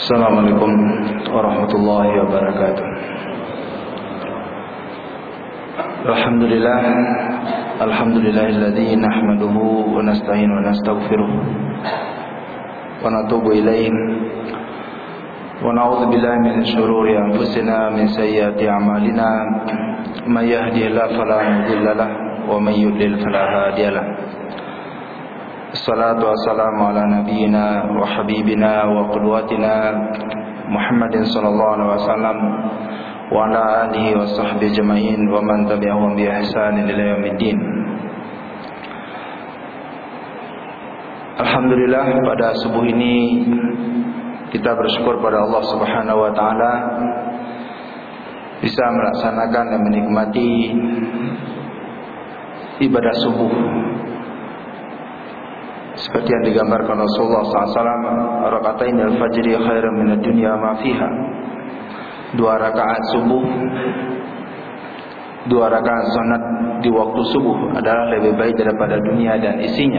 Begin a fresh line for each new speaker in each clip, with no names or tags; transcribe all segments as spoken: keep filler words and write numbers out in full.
Assalamualaikum warahmatullahi wabarakatuh. Alhamdulillah, alhamdulillahilladzi nahmaduhu wa nasta'inu wa nastaghfiruh wa natubu ilaih wa na'udzu billahi min shururi anfusina min sayyiati a'malina may yahdihillahu fala mudilla lahu wa may yudlil fala hadiya lahu. Assalatu wassalamu ala nabiyyina wa habibina wa qudwatina Muhammadin sallallahu alaihi wasallam wa ala alihi wa sahbihi ajma'in wa man tabi'ahum bi ihsanin ila yaumiddin. Alhamdulillah, pada subuh ini kita bersyukur pada Allah Subhanahu wa taala bisa melaksanakan dan menikmati ibadah subuh seperti yang digambarkan Rasulullah sallallahu alaihi wasallam, rakaatain al-fajri khairan minad dunya ma fiha. Dua rakaat subuh, dua rakaat sunat di waktu subuh adalah lebih baik daripada dunia dan isinya.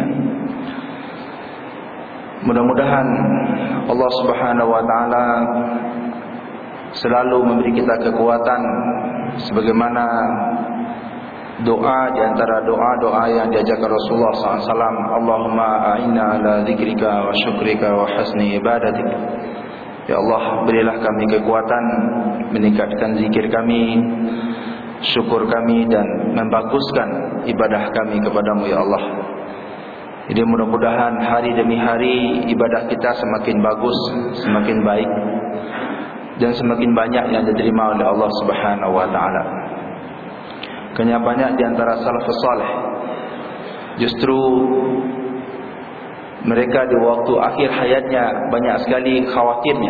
Mudah-mudahan Allah Subhanahu wa taala selalu memberi kita kekuatan sebagaimana doa di antara doa-doa yang diajarkan Rasulullah sallallahu alaihi wasallam, Allahumma a'inna ala dzikrika wa syukrika wa husni ibadatik. Ya Allah, berilah kami kekuatan meningkatkan zikir kami, syukur kami, dan membaguskan ibadah kami kepadamu ya Allah. Jadi mudah-mudahan hari demi hari ibadah kita semakin bagus, semakin baik, dan semakin banyak yang diterima oleh Allah Subhanahu wa taala. Kenya banyak di antara salafus saleh justru mereka di waktu akhir hayatnya banyak sekali khawatirnya.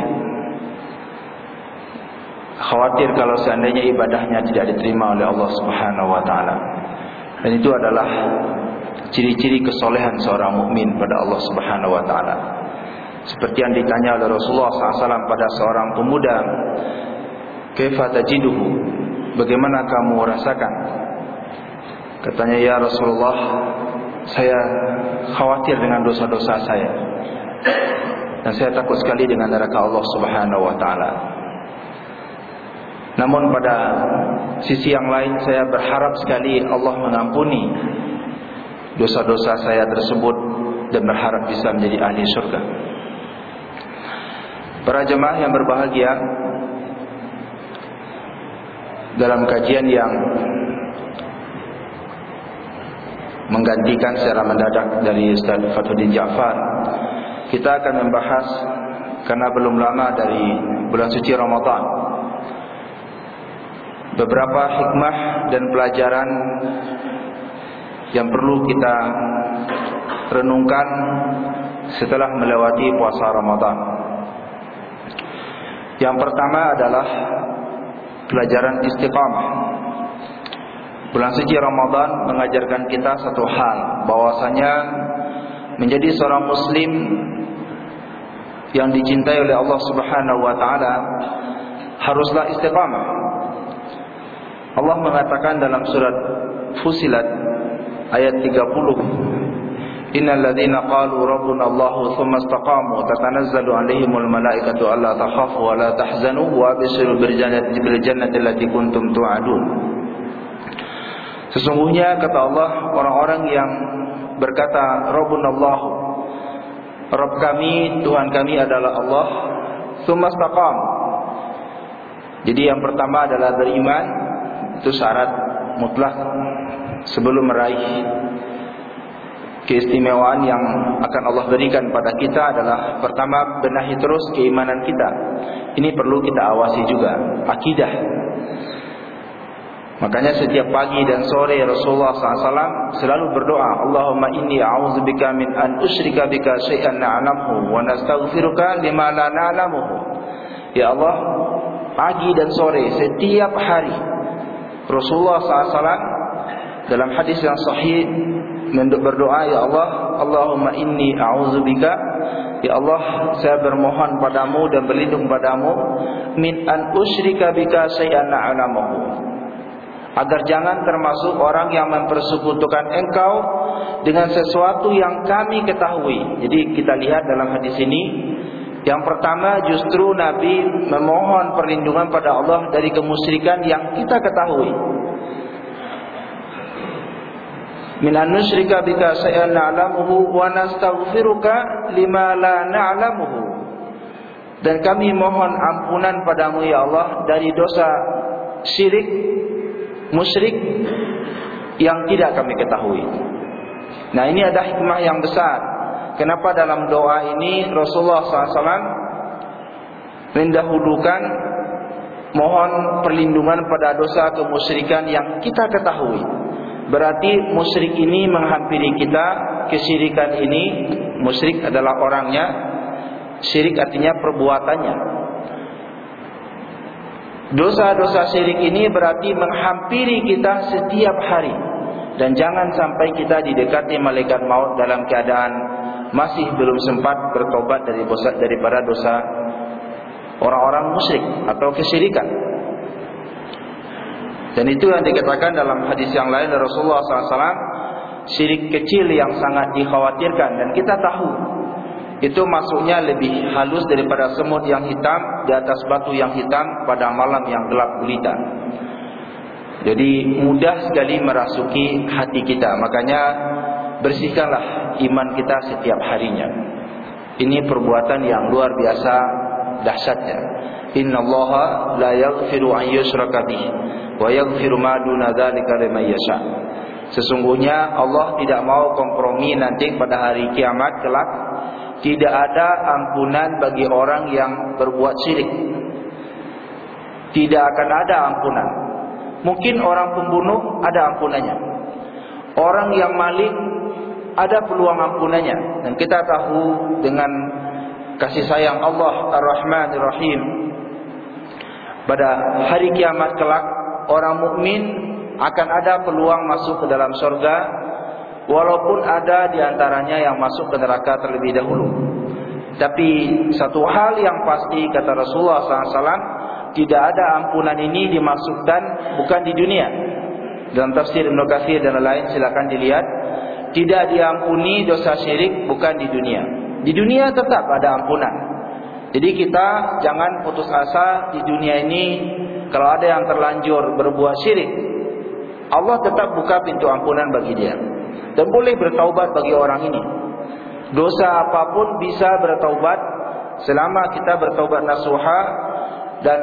Khawatir kalau seandainya ibadahnya tidak diterima oleh Allah Subhanahu wa taala. Dan itu adalah ciri-ciri kesolehan seorang mukmin pada Allah Subhanahu wa taala. Seperti yang ditanya oleh Rasulullah sallallahu alaihi wasallam pada seorang pemuda, "Kaifa tajiduhu?" Bagaimana kamu rasakan? Katanya, ya Rasulullah, saya khawatir dengan dosa-dosa saya, dan saya takut sekali dengan neraka Allah Subhanahu wa taala. Namun pada sisi yang lain saya berharap sekali Allah mengampuni dosa-dosa saya tersebut dan berharap bisa menjadi ahli surga. Para jemaah yang berbahagia, dalam kajian yang menggantikan secara mendadak dari Ustaz Fathuddin Ja'far, kita akan membahas, karena belum lama dari bulan suci Ramadan, beberapa hikmah dan pelajaran yang perlu kita renungkan setelah melewati puasa Ramadan. Yang pertama adalah pelajaran istiqamah. Bulan suci Ramadan mengajarkan kita satu hal, bahwasanya menjadi seorang muslim yang dicintai oleh Allah Subhanahu wa taala haruslah istiqamah. Allah mengatakan dalam surat Fussilat ayat tiga puluh, Innal ladzina qalu rabbuna Allahu tsumma istaqamu tatanazzalu alaihimul malaikatu alla takhafu wa la tahzanu wa abshiru bil jannati bil jannati allati kuntum tu'adun. Sesungguhnya kata Allah, orang-orang yang berkata rabbuna Allah, Rabb kami, Tuhan kami adalah Allah, tsumma istaqamu. Jadi yang pertama adalah beriman, itu syarat mutlak sebelum meraih keistimewaan yang akan Allah berikan pada kita adalah pertama, benahi terus keimanan kita. Ini perlu kita awasi juga, akidah. Makanya setiap pagi dan sore Rasulullah sallallahu alaihi wasallam selalu berdoa, Allahumma inni a'udzubika min an usyrika bika syai'an na'lamuhu wa nastaghfiruka lima la na'lamuhu. Ya Allah, pagi dan sore setiap hari Rasulullah sallallahu alaihi wasallam dalam hadis yang sahih berdoa, ya Allah, Allahumma inni a'udzubika, ya Allah, saya bermohon padamu dan berlindung padamu min an usyrika bika syai'an na'lamuhu, agar jangan termasuk orang yang mempersekutukan engkau dengan sesuatu yang kami ketahui. Jadi kita lihat dalam hadis ini, Yang pertama, justru Nabi memohon perlindungan pada Allah dari kemusyrikan yang kita ketahui. Min an nusyrika bika syai'an na'lamuhu wa nastaghfiruka lima la na'lamuhu. Dan kami mohon ampunan padamu ya Allah dari dosa syirik, musyrik yang tidak kami ketahui. Nah, ini ada hikmah yang besar. Kenapa dalam doa ini Rasulullah shallallahu alaihi wasallam mendahulukan mohon perlindungan pada dosa kemusyrikan yang kita ketahui. Berarti musyrik ini menghampiri kita, kesyirikan ini, musyrik adalah orangnya, syirik artinya perbuatannya. Dosa-dosa syirik ini berarti menghampiri kita setiap hari. Dan jangan sampai kita didekati malaikat maut dalam keadaan masih belum sempat bertobat dari dosa, daripada dosa orang-orang musyrik atau kesyirikan. Dan itu yang dikatakan dalam hadis yang lain dari Rasulullah shallallahu alaihi wasallam, syirik kecil yang sangat dikhawatirkan. Dan kita tahu itu masuknya lebih halus daripada semut yang hitam di atas batu yang hitam pada malam yang gelap gulita. Jadi mudah sekali merasuki hati kita. Makanya bersihkanlah iman kita setiap harinya. Ini perbuatan yang luar biasa dahsyatnya. Innallaha la yaghfiru an yushraka bihi wa yaghfiru ma duna dzalika liman yasha. Sesungguhnya Allah tidak mau kompromi nanti pada hari kiamat kelak. Tidak ada ampunan bagi orang yang berbuat syirik. Tidak akan ada ampunan. Mungkin orang pembunuh ada ampunannya. Orang yang maling ada peluang ampunannya. Dan kita tahu dengan kasih sayang Allah Ar-Rahman Ar-Rahim, pada hari kiamat kelak orang mukmin akan ada peluang masuk ke dalam surga, walaupun ada di antaranya yang masuk ke neraka terlebih dahulu. Tapi satu hal yang pasti kata Rasulullah shallallahu alaihi wasallam, tidak ada ampunan ini dimaksudkan bukan di dunia. Dalam tafsir Ibnu Katsir dan lain silakan dilihat. Tidak diampuni dosa syirik bukan di dunia. Di dunia tetap ada ampunan. Jadi kita jangan putus asa di dunia ini. Kalau ada yang terlanjur berbuat syirik, Allah tetap buka pintu ampunan bagi dia. Dan boleh bertaubat bagi orang ini. Dosa apapun bisa bertaubat selama kita bertaubat nasuha. Dan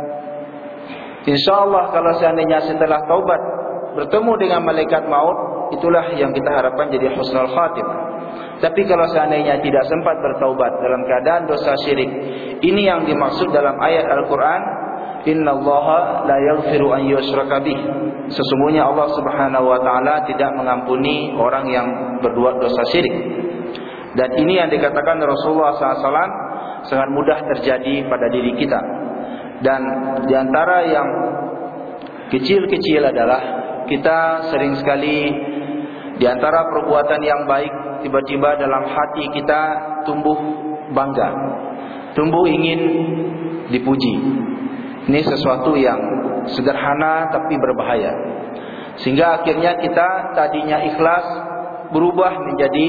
insyaallah kalau seandainya setelah taubat bertemu dengan malaikat maut, itulah yang kita harapkan jadi husnul khatimah. Tapi kalau seandainya tidak sempat bertaubat dalam keadaan dosa syirik, ini yang dimaksud dalam ayat Al-Quran, innallaha la yaghfiru an yushraka bih. Sesungguhnya Allah Subhanahu wa taala tidak mengampuni orang yang berbuat dosa syirik. Dan ini yang dikatakan Rasulullah shallallahu alaihi wasallam sangat mudah terjadi pada diri kita. Dan diantara yang kecil-kecil adalah kita sering sekali diantara perbuatan yang baik, tiba-tiba dalam hati kita tumbuh bangga, tumbuh ingin dipuji. Ini sesuatu yang sederhana tapi berbahaya. Sehingga akhirnya kita tadinya ikhlas berubah menjadi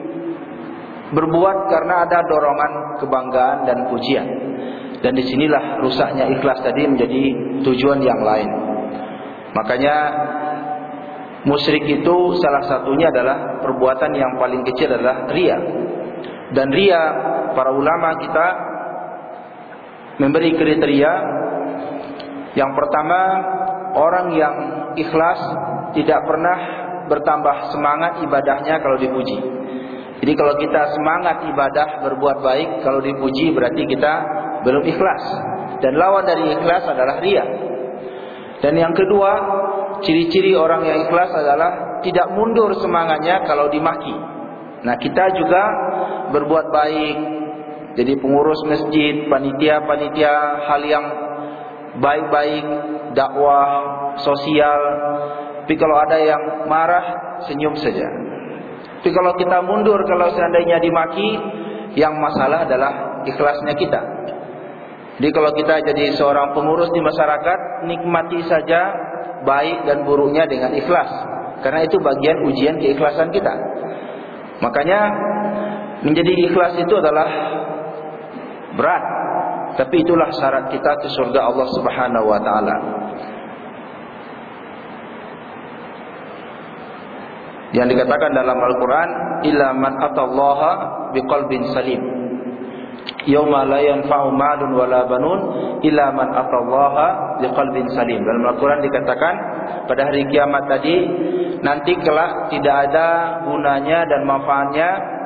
berbuat karena ada dorongan kebanggaan dan pujian. Dan disinilah rusaknya ikhlas tadi menjadi tujuan yang lain. Makanya musyrik itu salah satunya adalah perbuatan yang paling kecil adalah riya. Dan riya, para ulama kita memberi kriteria. Yang pertama, orang yang ikhlas tidak pernah bertambah semangat ibadahnya kalau dipuji. Jadi kalau kita semangat ibadah berbuat baik, kalau dipuji berarti kita belum ikhlas. Dan lawan dari ikhlas adalah riya. Dan yang kedua, ciri-ciri orang yang ikhlas adalah tidak mundur semangatnya kalau dimaki. Nah, kita juga berbuat baik, jadi pengurus masjid, panitia-panitia hal yang baik-baik, dakwah sosial. Tapi kalau ada yang marah, senyum saja. Tapi kalau kita mundur, kalau seandainya dimaki, yang masalah adalah ikhlasnya kita. Jadi kalau kita jadi seorang pengurus di masyarakat, nikmati saja baik dan buruknya dengan ikhlas. Karena itu bagian ujian keikhlasan kita. Makanya menjadi ikhlas itu adalah berat, tapi itulah syarat kita ke surga Allah Subhanahu wa taala. Yang dikatakan dalam Al-Quran, illa man atallaha biqalbin salim, yauma la yanfa'u malun wala banun illa man atallaha biqalbin salim. Dalam Al-Quran dikatakan pada hari kiamat tadi, nanti kelak tidak ada gunanya dan manfaatnya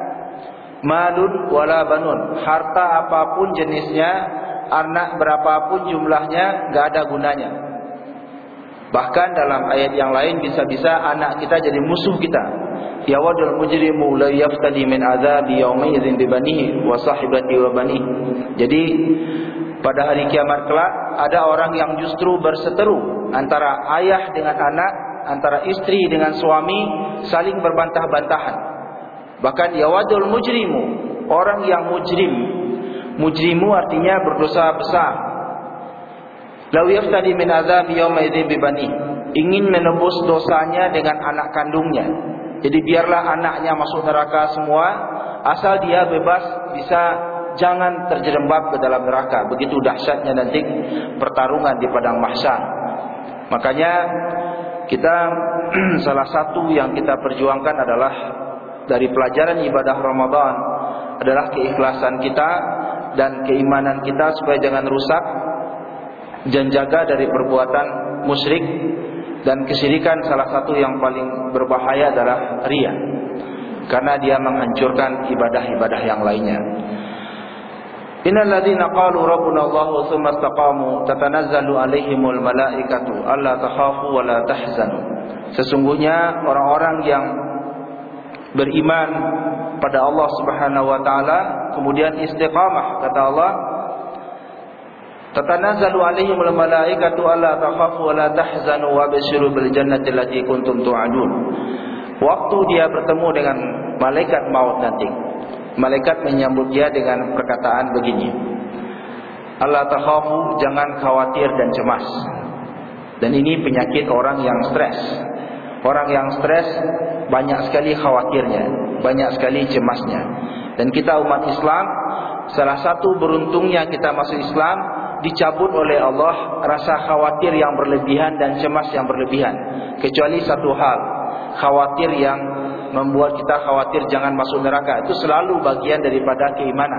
malun wala banun, harta apapun jenisnya, anak berapapun jumlahnya, gak ada gunanya. Bahkan dalam ayat yang lain bisa-bisa anak kita jadi musuh kita. Ya wadul mujrimu la yaftadi min azabi yawma idzin bi banihi wa sahibati wa banihi. Jadi pada hari kiamat kelak ada orang yang justru berseteru antara ayah dengan anak, antara istri dengan suami, saling berbantah-bantahan. Bahkan ya wadul mujrimu, orang yang mujrim. Mujrimu artinya berdosa besar. Lau yaftadi min azab yawma idzin bi bani, ingin menebus dosanya dengan anak kandungnya. Jadi biarlah anaknya masuk neraka semua, asal dia bebas, bisa jangan terjerembab ke dalam neraka. Begitu dahsyatnya nanti pertarungan di padang mahsyar. Makanya kita salah satu yang kita perjuangkan adalah dari pelajaran ibadah Ramadan adalah keikhlasan kita dan keimanan kita supaya jangan rusak, dan jaga dari perbuatan musyrik dan kesyirikan. Salah satu yang paling berbahaya adalah riya, karena dia menghancurkan ibadah-ibadah yang lainnya. Innal ladzina qalu rabbuna Allah tsumma istaqamu tatanazzalu alaihimul malaikatu alla takhafu wa la tahzanu. Sesungguhnya orang-orang yang beriman pada Allah Subhanahu wa taala kemudian istiqamah, kata Allah, tatanazzalu alaihimul malaikatu alla takhafu wa la tahzanu wa basyiru bil jannati allati kuntum tu'adun. Waktu dia bertemu dengan malaikat maut nanti, malaikat menyambut dia dengan perkataan begini, alla takhafu, jangan khawatir dan cemas. Dan ini penyakit orang yang stres. Orang yang stres banyak sekali khawatirnya, banyak sekali cemasnya. Dan kita umat Islam, salah satu beruntungnya kita masuk Islam, dicabut oleh Allah rasa khawatir yang berlebihan dan cemas yang berlebihan. Kecuali satu hal, khawatir yang membuat kita khawatir jangan masuk neraka, itu selalu bagian daripada keimanan.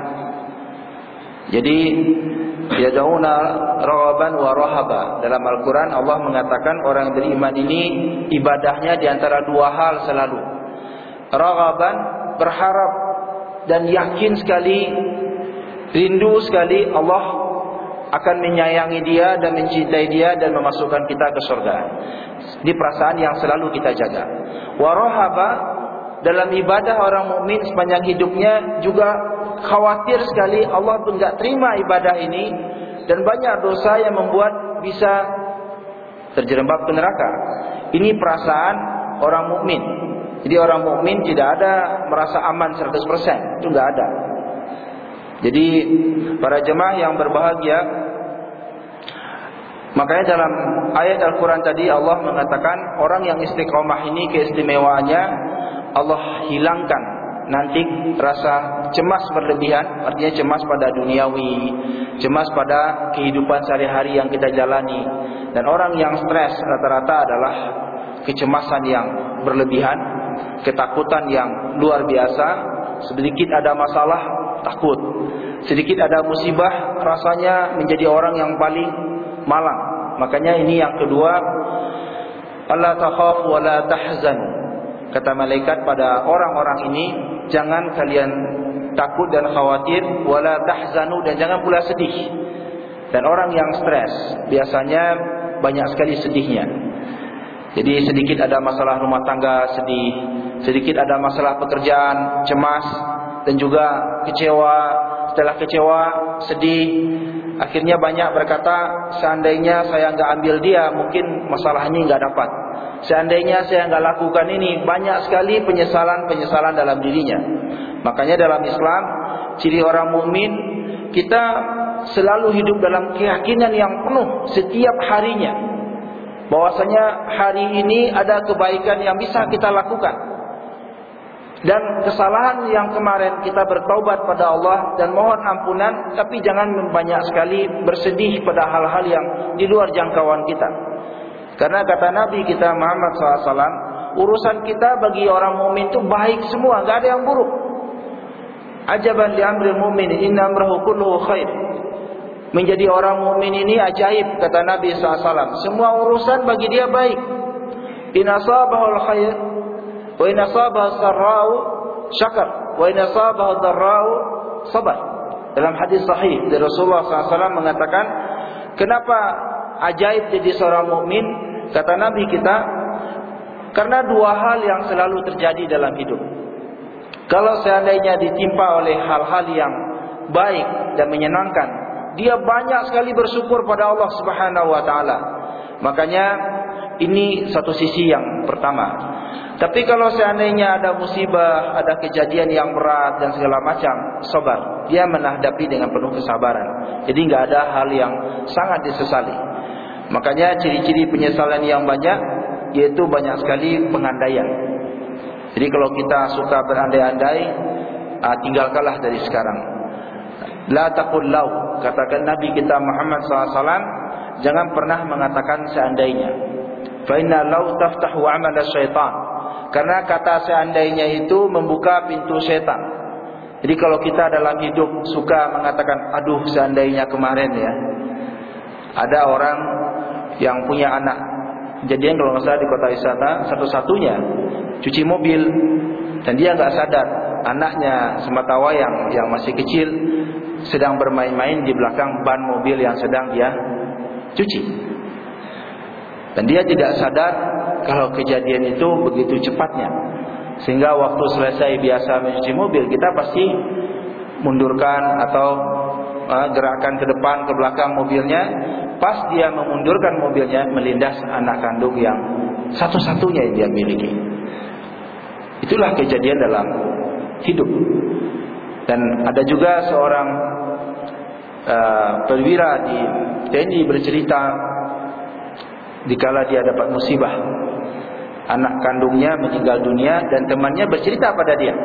Jadi yad'una raghaban wa rahaba. Dalam Al-Quran Allah mengatakan orang yang beriman ini ibadahnya di antara dua hal selalu. Raghaban, berharap dan yakin sekali, rindu sekali Allah akan menyayangi dia dan mencintai dia dan memasukkan kita ke surga. Ini perasaan yang selalu kita jaga. Wa rahaba, dalam ibadah orang mukmin sepanjang hidupnya juga khawatir sekali Allah pun enggak terima ibadah ini, dan banyak dosa yang membuat bisa terjerembab ke neraka. Ini perasaan orang mukmin. Jadi orang mukmin tidak ada merasa aman seratus persen, itu enggak ada. Jadi para jemaah yang berbahagia, makanya dalam ayat Al-Quran tadi Allah mengatakan orang yang istiqomah ini keistimewaannya Allah hilangkan nanti rasa cemas berlebihan, artinya cemas pada duniawi, cemas pada kehidupan sehari-hari yang kita jalani. Dan orang yang stres rata-rata adalah kecemasan yang berlebihan, ketakutan yang luar biasa. Sedikit ada masalah takut, sedikit ada musibah rasanya menjadi orang yang paling malang. Makanya ini yang kedua, alla takhafu wa la tahzanu. Kata malaikat pada orang-orang ini, jangan kalian takut dan khawatir, wala tahzanu, dan jangan pula sedih. Dan orang yang stres biasanya banyak sekali sedihnya. Jadi sedikit ada masalah rumah tangga, sedih. Sedikit ada masalah pekerjaan, cemas. Dan juga kecewa. Setelah kecewa, sedih. Akhirnya banyak berkata, seandainya saya enggak ambil dia, mungkin masalah ini enggak dapat. Seandainya saya enggak lakukan ini, banyak sekali penyesalan-penyesalan dalam dirinya. Makanya dalam Islam, ciri orang mukmin, kita selalu hidup dalam keyakinan yang penuh setiap harinya, bahwasanya hari ini ada kebaikan yang bisa kita lakukan. Dan kesalahan yang kemarin kita bertaubat pada Allah dan mohon ampunan, tapi jangan banyak sekali bersedih pada hal-hal yang di luar jangkauan kita. Karena kata Nabi kita Muhammad shallallahu alaihi wasallam, urusan kita bagi orang mukmin itu baik semua, enggak ada yang buruk. Ajaban li amril mu'min, inna amrahu kulluhu khair. Menjadi orang mukmin ini ajaib, kata Nabi shallallahu alaihi wasallam. Semua urusan bagi dia baik. In asabahul khair wa in asabahu sarra'u syakar wa in asabahu dharra'u sabar. Dalam hadis sahih dari Rasulullah shallallahu alaihi wasallam mengatakan, kenapa ajaib jadi seorang mukmin? Kata Nabi kita, karena dua hal yang selalu terjadi dalam hidup. Kalau seandainya ditimpa oleh hal-hal yang baik dan menyenangkan, dia banyak sekali bersyukur pada Allah Subhanahu wa taala. Makanya ini satu sisi yang pertama. Tapi kalau seandainya ada musibah, ada kejadian yang berat dan segala macam, sabar. Dia menghadapi dengan penuh kesabaran. Jadi enggak ada hal yang sangat disesali. Makanya ciri-ciri penyesalan yang banyak, yaitu banyak sekali pengandaian. Jadi kalau kita suka berandai-andai, tinggalkanlah dari sekarang. La taqul law, katakan Nabi kita Muhammad shallallahu alaihi wasallam, jangan pernah mengatakan seandainya. Fa inna law taftahu amal syaitan. Karena kata seandainya itu membuka pintu setan. Jadi kalau kita dalam hidup suka mengatakan, aduh seandainya kemarin ya. Ada orang yang punya anak, kejadian kalau nggak salah di kota wisata, satu-satunya cuci mobil, dan dia nggak sadar anaknya sematawayang yang masih kecil sedang bermain-main di belakang ban mobil yang sedang dia cuci, dan dia tidak sadar kalau kejadian itu begitu cepatnya, sehingga waktu selesai biasa mencuci mobil, kita pasti mundurkan atau uh, gerakan ke depan ke belakang mobilnya. Pas dia memundurkan mobilnya, melindas anak kandung yang satu-satunya yang dia miliki. Itulah kejadian dalam hidup. Dan ada juga seorang uh, perwira di T N I bercerita, dikala dia dapat musibah, anak kandungnya meninggal dunia, dan temannya bercerita pada dia,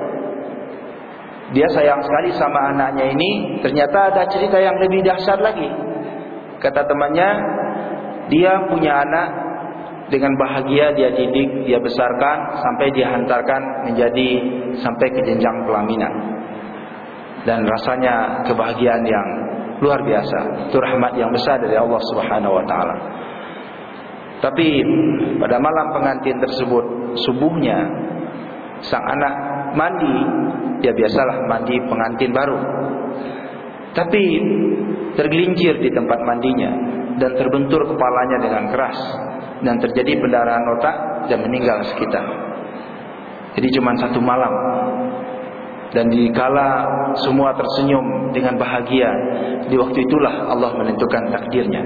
dia sayang sekali sama anaknya ini. Ternyata ada cerita yang lebih dahsyat lagi. Kata temannya, dia punya anak, dengan bahagia dia didik, dia besarkan, sampai dia hantarkan menjadi sampai ke jenjang pelaminan. Dan rasanya kebahagiaan yang luar biasa. Itu rahmat yang besar dari Allah Subhanahu wa taala. Tapi pada malam pengantin tersebut, subuhnya sang anak mandi, ya biasalah mandi pengantin baru. Tapi tergelincir di tempat mandinya dan terbentur kepalanya dengan keras, dan terjadi pendarahan otak dan meninggal sekitar. Jadi cuma satu malam. Dan dikala semua tersenyum dengan bahagia, di waktu itulah Allah menentukan takdirnya.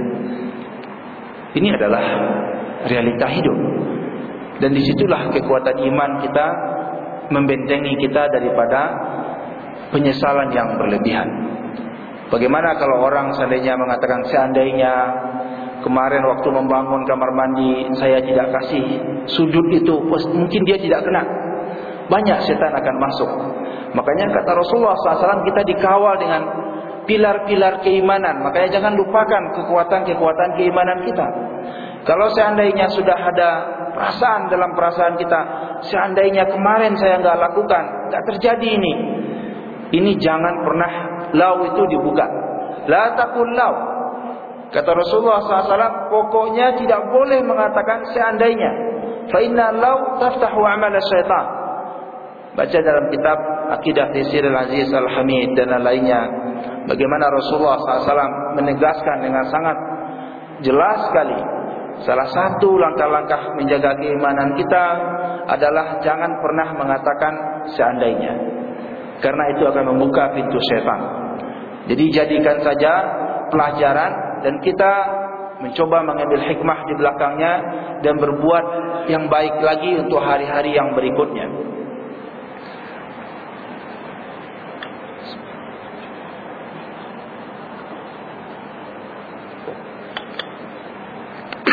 Ini adalah realita hidup. Dan disitulah kekuatan iman kita membentengi kita daripada penyesalan yang berlebihan. Bagaimana kalau orang seandainya mengatakan, seandainya kemarin waktu membangun kamar mandi saya tidak kasih sudut itu, mungkin dia tidak kena. Banyak setan akan masuk. Makanya kata Rasulullah shallallahu alaihi wasallam, kita dikawal dengan pilar-pilar keimanan. Makanya jangan lupakan kekuatan-kekuatan keimanan kita. Kalau seandainya sudah ada perasaan dalam perasaan kita, seandainya kemarin saya nggak lakukan, nggak terjadi ini. Ini jangan pernah lau itu dibuka. La taqul lau. Kata Rasulullah shallallahu alaihi wasallam, pokoknya tidak boleh mengatakan seandainya. Fa inna lau taftahu amal syaitan. Baca dalam kitab Aqidah Taysir Al-Aziz Al-Hamid dan lainnya, bagaimana Rasulullah shallallahu alaihi wasallam menegaskan dengan sangat jelas sekali, salah satu langkah-langkah menjaga keimanan kita adalah jangan pernah mengatakan seandainya, karena itu akan membuka pintu syaitan. Jadi jadikan saja pelajaran, dan kita mencoba mengambil hikmah di belakangnya dan berbuat yang baik lagi untuk hari-hari yang berikutnya.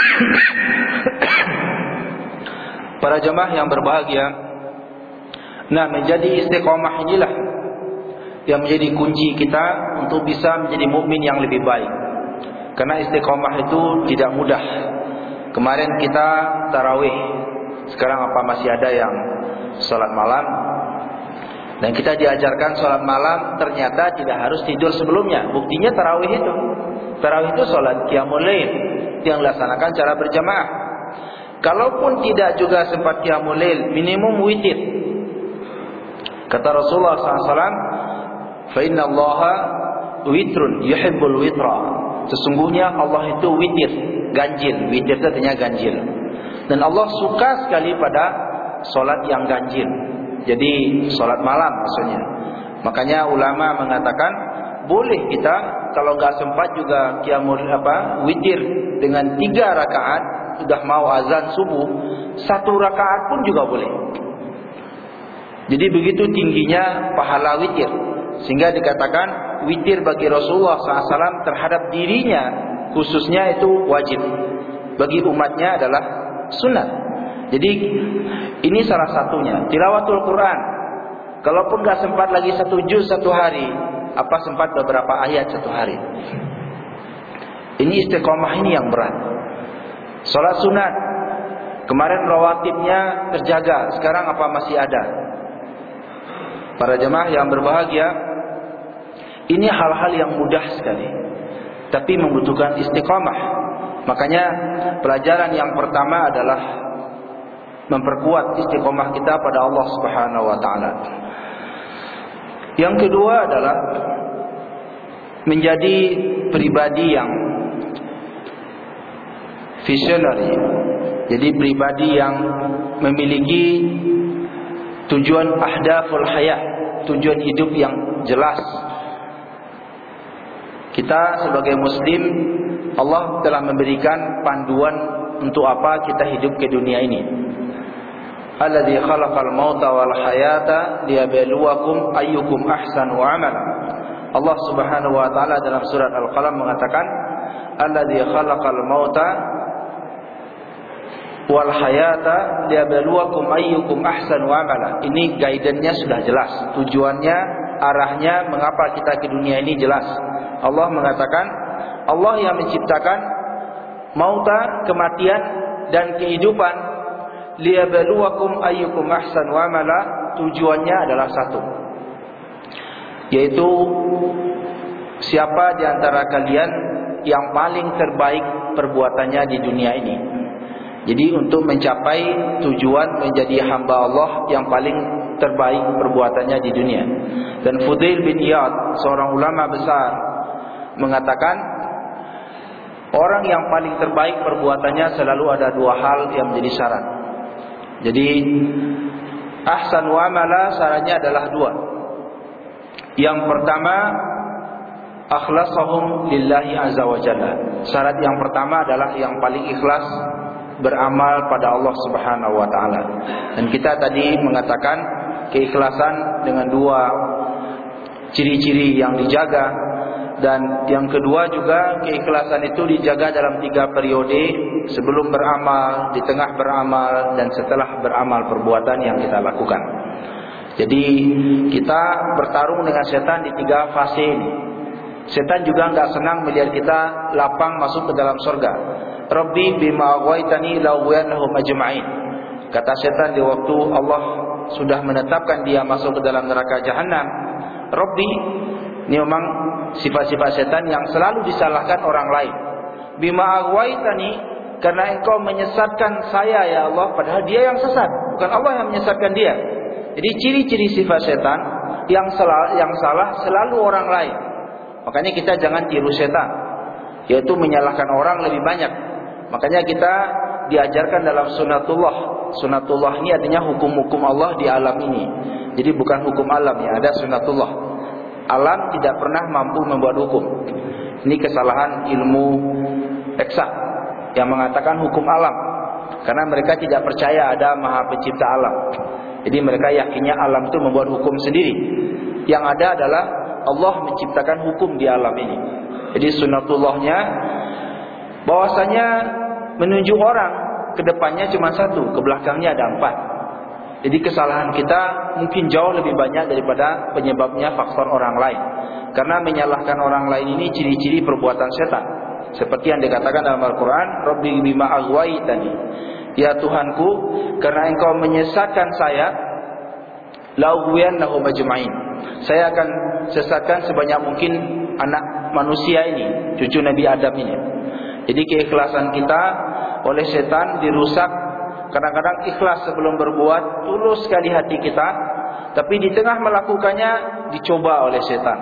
Para jemaah yang berbahagia, Nah, menjadi istiqomah inilah yang menjadi kunci kita untuk bisa menjadi mukmin yang lebih baik. Karena istiqomah itu tidak mudah. Kemarin kita tarawih, sekarang apa masih ada yang sholat malam? Dan kita diajarkan sholat malam ternyata tidak harus tidur sebelumnya. Buktinya tarawih itu, tarawih itu sholat qiyamul lail yang dilaksanakan secara berjamaah. Kalaupun tidak juga sempat qiyamul lail, minimum witir. Kata Rasulullah sallallahu alaihi wasallam, "Fa inna Allaha witrun yuhibbul witra." Sesungguhnya Allah itu witir, ganjil. Witir itu artinya ganjil. Dan Allah suka sekali pada solat yang ganjil. Jadi solat malam maksudnya. Makanya ulama mengatakan boleh kita kalau nggak sempat juga qiyamul apa witir dengan tiga rakaat, sudah mau azan subuh, satu rakaat pun juga boleh. Jadi begitu tingginya pahala witir, sehingga dikatakan witir bagi Rasulullah sallallahu alaihi wasallam terhadap dirinya khususnya itu wajib, bagi umatnya adalah sunat. Jadi ini salah satunya. Tilawatul Quran, kalaupun gak sempat lagi satu juz satu hari, apa sempat beberapa ayat satu hari. Ini istiqomah ini yang berat. Salat sunat, kemarin rawatibnya terjaga, sekarang apa masih ada? Para jemaah yang berbahagia, ini hal-hal yang mudah sekali, tapi membutuhkan istiqomah. Makanya pelajaran yang pertama adalah memperkuat istiqomah kita pada Allah Subhanahu wa taala. Yang kedua adalah menjadi pribadi yang visionary. Jadi pribadi yang memiliki tujuan ahdaful hayat, tujuan hidup yang jelas. Kita sebagai muslim, Allah telah memberikan panduan untuk apa kita hidup ke dunia ini. Alladzi khalaqal mauta wal hayata liyabluwakum ayyukum ahsanu amala. Allah Subhanahu wa taala dalam surat Al-Qalam mengatakan, Alladzi khalaqal mauta wal hayata liyabluwakum ayyukum ahsanu amala. Ini guidance-nya sudah jelas, tujuannya, arahnya mengapa kita ke dunia ini jelas. Allah mengatakan, Allah yang menciptakan mauta, kematian dan kehidupan, liyabluwakum ayyukum ahsanu amala, tujuannya adalah satu, yaitu siapa di antara kalian yang paling terbaik perbuatannya di dunia ini. Jadi untuk mencapai tujuan menjadi hamba Allah yang paling terbaik perbuatannya di dunia. Dan Fudail bin Iyad, seorang ulama besar, mengatakan orang yang paling terbaik perbuatannya selalu ada dua hal yang menjadi syarat. Jadi ahsan wa amala syaratnya adalah dua. Yang pertama, akhlasahum lillahi azza wa jalla. Syarat yang pertama adalah yang paling ikhlas beramal pada Allah Subhanahu wa taala. Dan kita tadi mengatakan keikhlasan dengan dua ciri-ciri yang dijaga. Dan yang kedua juga keikhlasan itu dijaga dalam tiga periode, sebelum beramal, di tengah beramal, dan setelah beramal perbuatan yang kita lakukan. Jadi kita bertarung dengan setan di tiga fase ini. Setan juga enggak senang melihat kita lapang masuk ke dalam surga. Rabbi bima aghwaytani la'ughwiyannahum ajma'in. Kata setan di waktu Allah sudah menetapkan dia masuk ke dalam neraka jahanam, Rabbi, ini memang sifat-sifat setan yang selalu disalahkan orang lain. Bima aghwaytani, karena engkau menyesatkan saya ya Allah, padahal dia yang sesat, bukan Allah yang menyesatkan dia. Jadi ciri-ciri sifat setan yang salah, yang salah selalu orang lain. Makanya kita jangan tiru setan, yaitu menyalahkan orang lebih banyak. Makanya kita diajarkan dalam sunatullah. Sunatullah ini artinya hukum-hukum Allah di alam ini. Jadi bukan hukum alam ya, ada sunatullah. Alam tidak pernah mampu membuat hukum. Ini kesalahan ilmu eksak yang mengatakan hukum alam, karena mereka tidak percaya ada Maha Pencipta alam. Jadi mereka yakinnya alam itu membuat hukum sendiri. Yang ada adalah Allah menciptakan hukum di alam ini. Jadi sunatullahnya bahwasanya menunjuk orang ke depannya cuma satu, ke belakangnya ada empat. Jadi kesalahan kita mungkin jauh lebih banyak daripada penyebabnya faktor orang lain. Karena menyalahkan orang lain ini ciri-ciri perbuatan setan. Seperti yang dikatakan dalam Al-Quran, Rabbi bima aghwaytani, ya Tuhanku, karena engkau menyesatkan saya, la'ughwiyannahum ajma'in, saya akan sesatkan sebanyak mungkin anak manusia ini, cucu Nabi Adam ini. Jadi keikhlasan kita oleh setan dirusak. Kadang-kadang ikhlas sebelum berbuat, tulus sekali hati kita, tapi di tengah melakukannya dicoba oleh setan.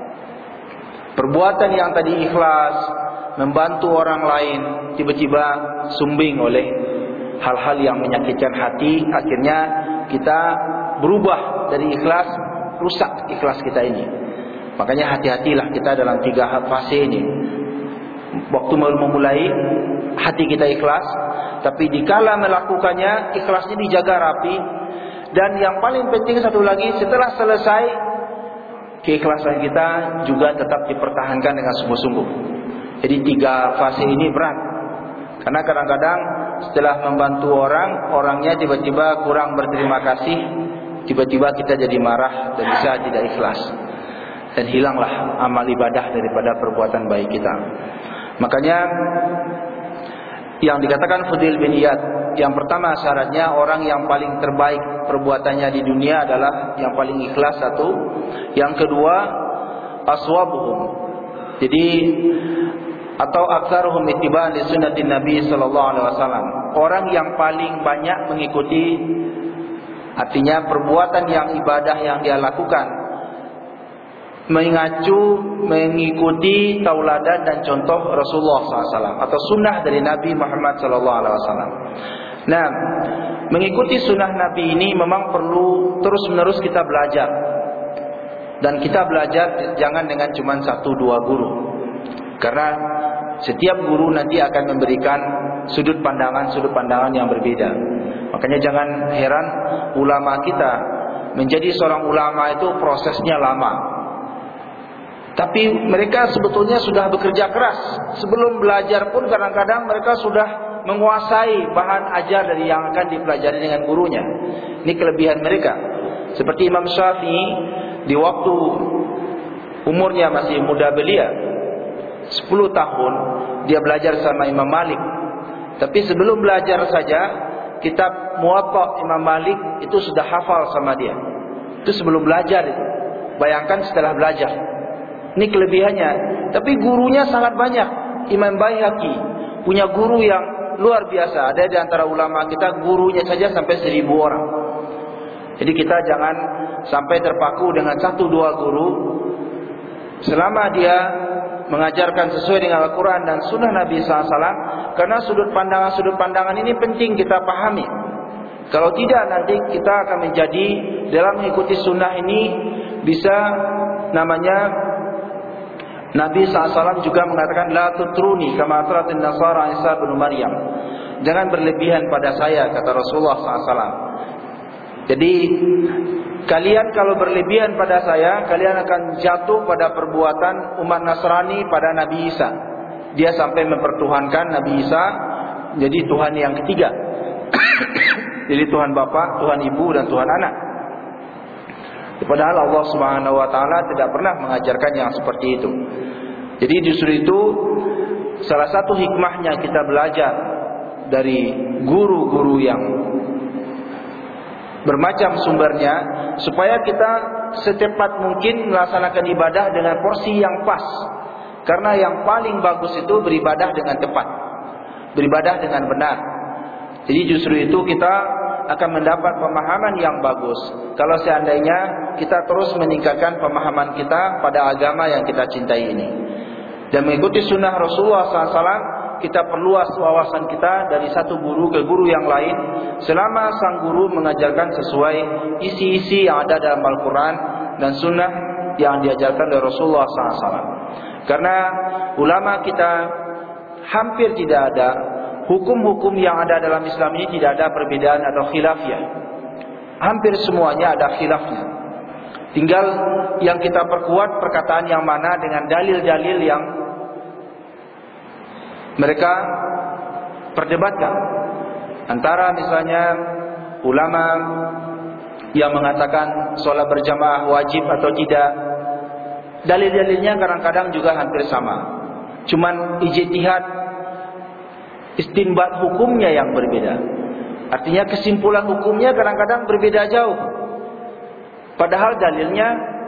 Perbuatan yang tadi ikhlas, membantu orang lain, tiba-tiba sumbing oleh hal-hal yang menyakitkan hati. Akhirnya kita berubah dari ikhlas, rusak ikhlas kita ini. Makanya hati-hatilah kita dalam tiga fase ini. Waktu memulai, hati kita ikhlas, tapi dikala melakukannya ikhlasnya dijaga rapi. Dan yang paling penting satu lagi, setelah selesai, keikhlasan kita juga tetap dipertahankan dengan sungguh-sungguh. Jadi tiga fase ini berat. Karena kadang-kadang setelah membantu orang, orangnya tiba-tiba kurang berterima kasih, tiba-tiba kita jadi marah dan bisa tidak ikhlas, dan hilanglah amal ibadah daripada perbuatan baik kita. Makanya yang dikatakan Fudil bin Iyad, yang pertama syaratnya orang yang paling terbaik perbuatannya di dunia adalah yang paling ikhlas, satu. Yang kedua, aswabuhum, jadi atau aktsaruhum ittiba'an li sunnatin Nabi sallallahu alaihi wasallam, orang yang paling banyak mengikuti, artinya perbuatan yang ibadah yang dia lakukan mengacu, mengikuti tauladan dan contoh Rasulullah sallallahu alaihi wasallam atau sunnah dari Nabi Muhammad sallallahu alaihi wasallam. Nah, mengikuti sunnah Nabi ini memang perlu terus-menerus kita belajar. Dan kita belajar jangan dengan cuma satu dua guru. Karena setiap guru nanti akan memberikan sudut pandangan-sudut pandangan yang berbeda. Makanya jangan heran ulama kita, menjadi seorang ulama itu prosesnya lama. Tapi mereka sebetulnya sudah bekerja keras. Sebelum belajar pun kadang-kadang mereka sudah menguasai bahan ajar dari yang akan dipelajari dengan gurunya. Ini kelebihan mereka. Seperti Imam Syafi'i, di waktu umurnya masih muda belia, sepuluh tahun, dia belajar sama Imam Malik. Tapi sebelum belajar saja, kitab Muwatta Imam Malik itu sudah hafal sama dia. Itu sebelum belajar itu. Bayangkan setelah belajar. Ini kelebihannya. Tapi gurunya sangat banyak. Imam Baihaqi punya guru yang luar biasa. Ada di antara ulama kita gurunya saja sampai seribu orang. Jadi kita jangan sampai terpaku dengan satu dua guru. Selama dia mengajarkan sesuai dengan Al-Quran dan Sunnah Nabi sallallahu alaihi wasallam. Karena sudut pandangan-sudut pandangan ini penting kita pahami. Kalau tidak, nanti kita akan menjadi dalam mengikuti sunnah ini bisa namanya, Nabi sallallahu alaihi wasallam juga mengatakan, La tutruni kama atratin nasara Isa bin Maryam. Jangan berlebihan pada saya, kata Rasulullah sallallahu alaihi wasallam. Jadi kalian kalau berlebihan pada saya, kalian akan jatuh pada perbuatan umat Nasrani pada Nabi Isa. Dia sampai mempertuhankan Nabi Isa jadi Tuhan yang ketiga. Jadi Tuhan Bapa, Tuhan Ibu, dan Tuhan Anak. Padahal Allah Subhanahu wa taala tidak pernah mengajarkan yang seperti itu. Jadi justru itu salah satu hikmahnya kita belajar dari guru-guru yang bermacam sumbernya, supaya kita secepat mungkin melaksanakan ibadah dengan porsi yang pas. Karena yang paling bagus itu beribadah dengan tepat, beribadah dengan benar. Jadi justru itu kita akan mendapat pemahaman yang bagus kalau seandainya kita terus meningkatkan pemahaman kita pada agama yang kita cintai ini. Dan mengikuti sunnah Rasulullah sallallahu alaihi wasallam, kita perluas wawasan kita dari satu guru ke guru yang lain, selama sang guru mengajarkan sesuai isi-isi yang ada dalam Al-Quran dan sunnah yang diajarkan oleh Rasulullah sallallahu alaihi wasallam. Karena ulama kita hampir tidak ada hukum-hukum yang ada dalam Islam ini, tidak ada perbedaan atau khilafnya. Hampir semuanya ada khilafnya. Tinggal yang kita perkuat perkataan yang mana dengan dalil-dalil yang mereka perdebatkan. Antara misalnya ulama yang mengatakan sholat berjamaah wajib atau tidak. Dalil-dalilnya kadang-kadang juga hampir sama. Cuman ijtihad, istinbat hukumnya yang berbeda. Artinya kesimpulan hukumnya kadang-kadang berbeda jauh. Padahal dalilnya